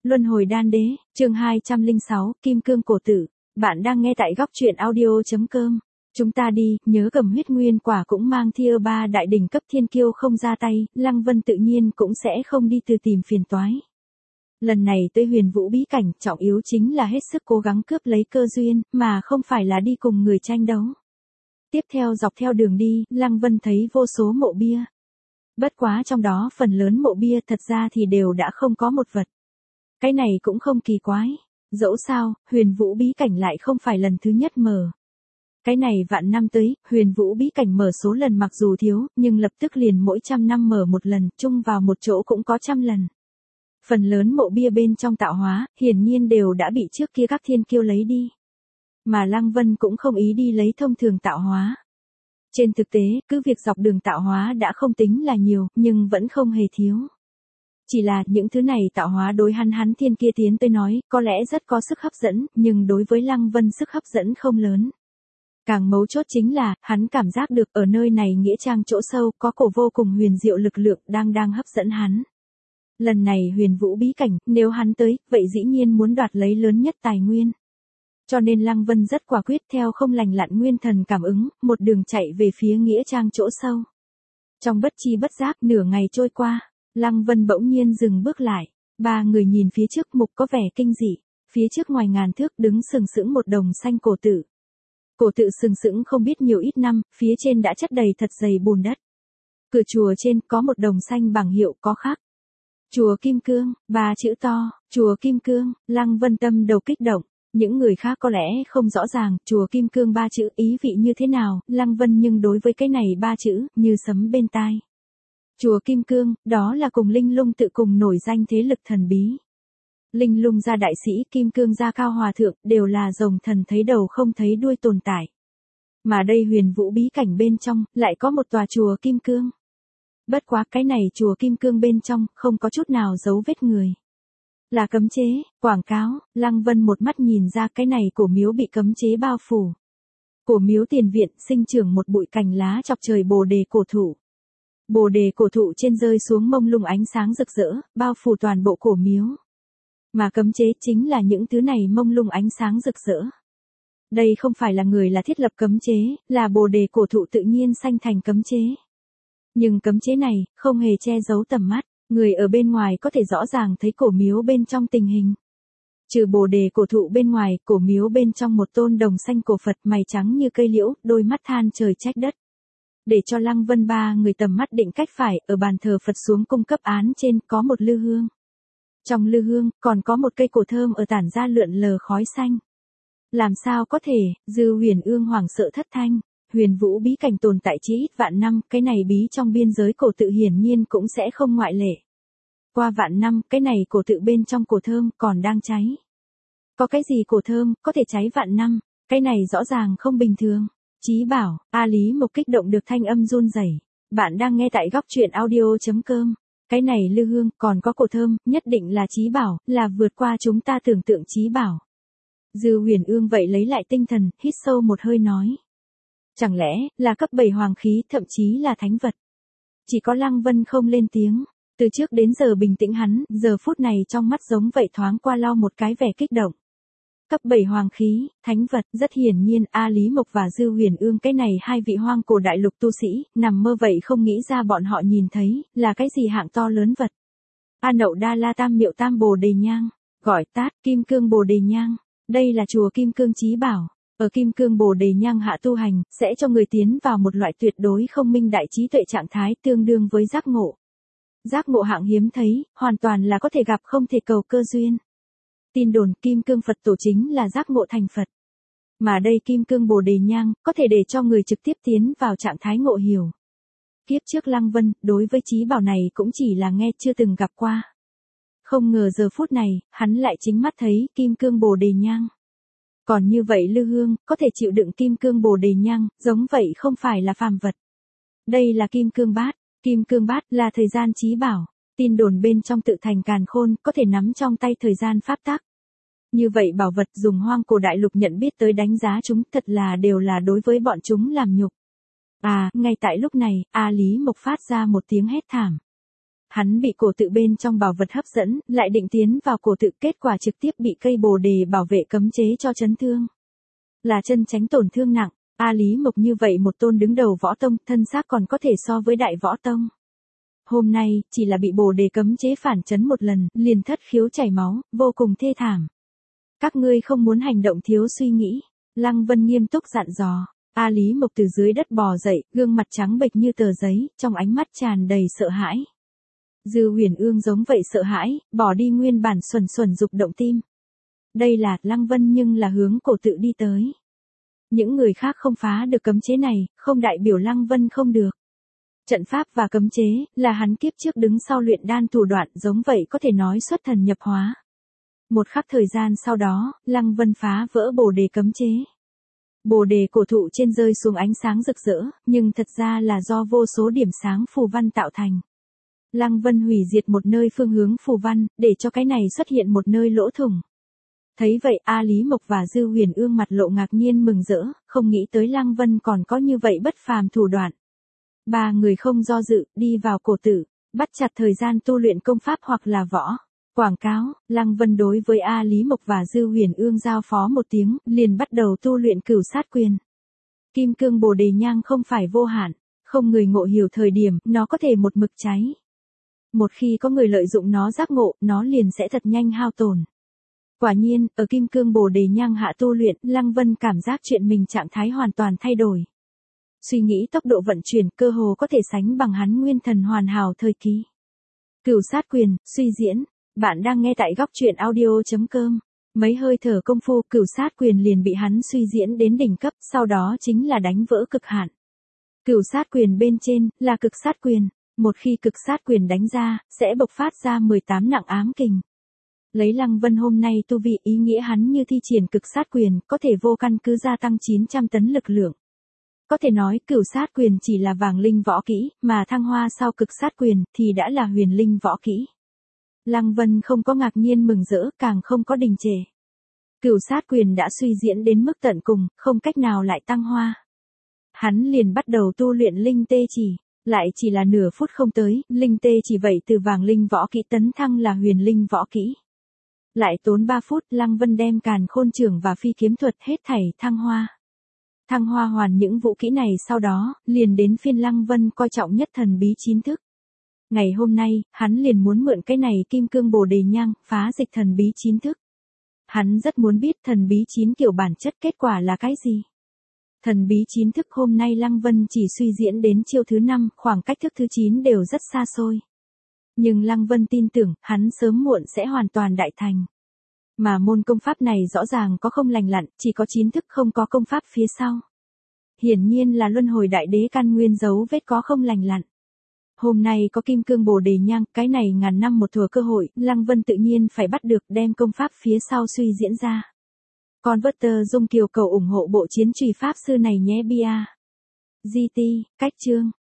Luân hồi đan đế, chương 206, Kim Cương cổ tử. Bạn đang nghe tại góc truyện audio.com. Chúng ta đi, nhớ cầm huyết nguyên quả cũng mang Tier 3 đại đỉnh cấp thiên kiêu không ra tay, Lăng Vân tự nhiên cũng sẽ không đi từ tìm phiền toái. Lần này tới Huyền Vũ bí cảnh, trọng yếu chính là hết sức cố gắng cướp lấy cơ duyên, mà không phải là đi cùng người tranh đấu. Tiếp theo dọc theo đường đi, Lăng Vân thấy vô số mộ bia. Bất quá trong đó phần lớn mộ bia thật ra thì đều đã không có một vật. Cái này cũng không kỳ quái. Dẫu sao, Huyền Vũ bí cảnh lại không phải lần thứ nhất mở. Cái này vạn năm tới, Huyền Vũ bí cảnh mở số lần mặc dù thiếu, nhưng lập tức liền mỗi 100 năm mở một lần, chung vào một chỗ cũng có 100 lần. Phần lớn mộ bia bên trong tạo hóa, hiển nhiên đều đã bị trước kia các thiên kiêu lấy đi. Mà Lăng Vân cũng không ý đi lấy thông thường tạo hóa. Trên thực tế, cứ việc dọc đường tạo hóa đã không tính là nhiều, nhưng vẫn không hề thiếu. Chỉ là những thứ này tạo hóa đối hắn thiên kia tiến tới nói, có lẽ rất có sức hấp dẫn, nhưng đối với Lăng Vân sức hấp dẫn không lớn. Càng mấu chốt chính là, hắn cảm giác được ở nơi này nghĩa trang chỗ sâu có cổ vô cùng huyền diệu lực lượng đang hấp dẫn hắn. Lần này Huyền Vũ bí cảnh, nếu hắn tới, vậy dĩ nhiên muốn đoạt lấy lớn nhất tài nguyên. Cho nên Lăng Vân rất quả quyết theo không lành lặn nguyên thần cảm ứng, một đường chạy về phía nghĩa trang chỗ sâu. Trong bất chi bất giác nửa ngày trôi qua, Lăng Vân bỗng nhiên dừng bước lại. Ba người nhìn phía trước mục có vẻ kinh dị. Phía trước ngoài ngàn thước đứng sừng sững một đồng xanh cổ tự. Cổ tự sừng sững không biết nhiều ít năm, phía trên đã chất đầy thật dày bùn đất. Cửa chùa trên có một đồng xanh bằng hiệu có khắc. Chùa Kim Cương, 3 chữ to, chùa Kim Cương, Lăng Vân tâm đầu kích động. Những người khác có lẽ không rõ ràng, chùa Kim Cương 3 chữ ý vị như thế nào, Lăng Vân nhưng đối với cái này 3 chữ, như sấm bên tai. Chùa Kim Cương, đó là cùng Linh Lung tự cùng nổi danh thế lực thần bí. Linh Lung gia đại sĩ, Kim Cương gia cao hòa thượng, đều là rồng thần thấy đầu không thấy đuôi tồn tại. Mà đây Huyền Vũ bí cảnh bên trong, lại có một tòa chùa Kim Cương. Bất quá cái này chùa Kim Cương bên trong, không có chút nào dấu vết người. Là cấm chế, quảng cáo, Lăng Vân một mắt nhìn ra cái này cổ miếu bị cấm chế bao phủ. Cổ miếu tiền viện sinh trưởng một bụi cành lá chọc trời bồ đề cổ thụ. Bồ đề cổ thụ trên rơi xuống mông lung ánh sáng rực rỡ, bao phủ toàn bộ cổ miếu. Mà cấm chế chính là những thứ này mông lung ánh sáng rực rỡ. Đây không phải là người là thiết lập cấm chế, là bồ đề cổ thụ tự nhiên sanh thành cấm chế. Nhưng cấm chế này, không hề che giấu tầm mắt, người ở bên ngoài có thể rõ ràng thấy cổ miếu bên trong tình hình. Trừ bồ đề cổ thụ bên ngoài, cổ miếu bên trong một tôn đồng xanh cổ Phật mày trắng như cây liễu, đôi mắt than trời trách đất. Để cho Lăng Vân ba người tầm mắt định cách phải, ở bàn thờ Phật xuống cung cấp án trên có một lư hương. Trong lư hương, còn có một cây cổ thơm ở tản ra lượn lờ khói xanh. Làm sao có thể, Dư Huyền Ương hoảng sợ thất thanh. Huyền Vũ bí cảnh tồn tại chí ít vạn năm, cái này bí trong biên giới cổ tự hiển nhiên cũng sẽ không ngoại lệ. Qua vạn năm, cái này cổ tự bên trong cổ thơm còn đang cháy. Có cái gì cổ thơm, có thể cháy vạn năm, cái này rõ ràng không bình thường. Chí bảo, A Lý Mộc kích động được thanh âm run rẩy. Bạn đang nghe tại góc truyện audio.com. Cái này lư hương, còn có cổ thơm, nhất định là chí bảo, là vượt qua chúng ta tưởng tượng chí bảo. Dư Huyền Ương vậy lấy lại tinh thần, hít sâu một hơi nói. Chẳng lẽ, là cấp 7 hoàng khí, thậm chí là thánh vật. Chỉ có Lăng Vân không lên tiếng. Từ trước đến giờ bình tĩnh hắn, giờ phút này trong mắt giống vậy thoáng qua lo một cái vẻ kích động. Cấp 7 hoàng khí, thánh vật, rất hiển nhiên A Lý Mộc và Dư Huyền Ương cái này hai vị hoang cổ đại lục tu sĩ, nằm mơ vậy không nghĩ ra bọn họ nhìn thấy, là cái gì hạng to lớn vật. A Nậu Đa La Tam Miệu Tam Bồ Đề Nhang, gọi tát Kim Cương Bồ Đề Nhang, đây là chùa Kim Cương chí bảo. Ở Kim Cương Bồ Đề Nhang hạ tu hành, sẽ cho người tiến vào một loại tuyệt đối không minh đại trí tuệ trạng thái tương đương với giác ngộ. Giác ngộ hạng hiếm thấy, hoàn toàn là có thể gặp không thể cầu cơ duyên. Tin đồn Kim Cương Phật tổ chính là giác ngộ thành Phật. Mà đây Kim Cương Bồ Đề Nhang, có thể để cho người trực tiếp tiến vào trạng thái ngộ hiểu. Kiếp trước Lăng Vân, đối với chí bảo này cũng chỉ là nghe chưa từng gặp qua. Không ngờ giờ phút này, hắn lại chính mắt thấy Kim Cương Bồ Đề Nhang. Còn như vậy lư hương, có thể chịu đựng Kim Cương Bồ Đề Nhang, giống vậy không phải là phàm vật. Đây là Kim Cương Bát. Kim Cương Bát là thời gian chí bảo. Tin đồn bên trong tự thành càn khôn, có thể nắm trong tay thời gian pháp tắc. Như vậy bảo vật dùng hoang cổ đại lục nhận biết tới đánh giá chúng thật là đều là đối với bọn chúng làm nhục. À, ngay tại lúc này, A Lý Mộc phát ra một tiếng hét thảm. Hắn bị cổ tự bên trong bảo vật hấp dẫn, lại định tiến vào cổ tự, kết quả trực tiếp bị cây bồ đề bảo vệ cấm chế cho chấn thương. Là chân tránh tổn thương nặng, A Lý Mộc như vậy một tôn đứng đầu võ tông, thân xác còn có thể so với đại võ tông. Hôm nay, chỉ là bị bồ đề cấm chế phản chấn một lần, liền thất khiếu chảy máu, vô cùng thê thảm. Các ngươi không muốn hành động thiếu suy nghĩ. Lăng Vân nghiêm túc dặn dò. A Lý Mộc từ dưới đất bò dậy, gương mặt trắng bệch như tờ giấy, trong ánh mắt tràn đầy sợ hãi. Dư Huyền Ương giống vậy sợ hãi, bỏ đi nguyên bản xuẩn dục động tim. Đây là Lăng Vân nhưng là hướng cổ tự đi tới. Những người khác không phá được cấm chế này, không đại biểu Lăng Vân không được. Trận pháp và cấm chế, là hắn kiếp trước đứng sau luyện đan thủ đoạn, giống vậy có thể nói xuất thần nhập hóa. Một khắc thời gian sau đó, Lăng Vân phá vỡ bồ đề cấm chế. Bồ đề cổ thụ trên rơi xuống ánh sáng rực rỡ, nhưng thật ra là do vô số điểm sáng phù văn tạo thành. Lăng Vân hủy diệt một nơi phương hướng phù văn, để cho cái này xuất hiện một nơi lỗ thủng. Thấy vậy, A Lý Mộc và Dư Huyền Ương mặt lộ ngạc nhiên mừng rỡ, không nghĩ tới Lăng Vân còn có như vậy bất phàm thủ đoạn. Ba người không do dự, đi vào cổ tử, bắt chặt thời gian tu luyện công pháp hoặc là võ. Quảng cáo, Lăng Vân đối với A Lý Mộc và Dư Huyền Ương giao phó một tiếng, liền bắt đầu tu luyện cửu sát quyền. Kim cương bồ đề nhang không phải vô hạn, không người ngộ hiểu thời điểm, nó có thể một mực cháy. Một khi có người lợi dụng nó giác ngộ, nó liền sẽ thật nhanh hao tổn. Quả nhiên, ở kim cương bồ đề nhang hạ tu luyện, Lăng Vân cảm giác chuyện mình trạng thái hoàn toàn thay đổi. Suy nghĩ tốc độ vận chuyển cơ hồ có thể sánh bằng hắn nguyên thần hoàn hảo thời kỳ. Cửu sát quyền, suy diễn. Bạn đang nghe tại góc truyện audio.com. Mấy hơi thở công phu cửu sát quyền liền bị hắn suy diễn đến đỉnh cấp, sau đó chính là đánh vỡ cực hạn. Cửu sát quyền bên trên, là cực sát quyền. Một khi cực sát quyền đánh ra, sẽ bộc phát ra 18 nặng ám kình. Lấy Lăng Vân hôm nay tu vị ý nghĩa hắn như thi triển cực sát quyền, có thể vô căn cứ gia tăng 900 tấn lực lượng. Có thể nói cửu sát quyền chỉ là vàng linh võ kỹ, mà thăng hoa sau cực sát quyền thì đã là huyền linh võ kỹ. Lăng Vân không có ngạc nhiên mừng rỡ, càng không có đình trệ. Cửu sát quyền đã suy diễn đến mức tận cùng, không cách nào lại tăng hoa. Hắn liền bắt đầu tu luyện linh tê chỉ, lại chỉ là nửa phút không tới, linh tê chỉ vậy từ vàng linh võ kỹ tấn thăng là huyền linh võ kỹ. Lại tốn 3 phút, Lăng Vân đem càn khôn trưởng và phi kiếm thuật hết thảy thăng hoa. Thăng hoa hoàn những vũ kỹ này sau đó, liền đến phiên Lăng Vân coi trọng nhất thần bí 9 thức. Ngày hôm nay, hắn liền muốn mượn cái này kim cương bồ đề nhang, phá dịch thần bí 9 thức. Hắn rất muốn biết thần bí 9 kiểu bản chất kết quả là cái gì. Thần bí 9 thức hôm nay Lăng Vân chỉ suy diễn đến chiêu thứ 5, khoảng cách thức thứ 9 đều rất xa xôi. Nhưng Lăng Vân tin tưởng, hắn sớm muộn sẽ hoàn toàn đại thành. Mà môn công pháp này rõ ràng có không lành lặn, chỉ có 9 thức không có công pháp phía sau. Hiển nhiên là luân hồi đại đế căn nguyên dấu vết có không lành lặn. Hôm nay có kim cương bồ đề nhang, cái này ngàn năm một thủa cơ hội, Lăng Vân tự nhiên phải bắt được đem công pháp phía sau suy diễn ra. Converter Dung Kiều cầu ủng hộ bộ chiến trùy pháp sư này nhé bia. GT, cách chương.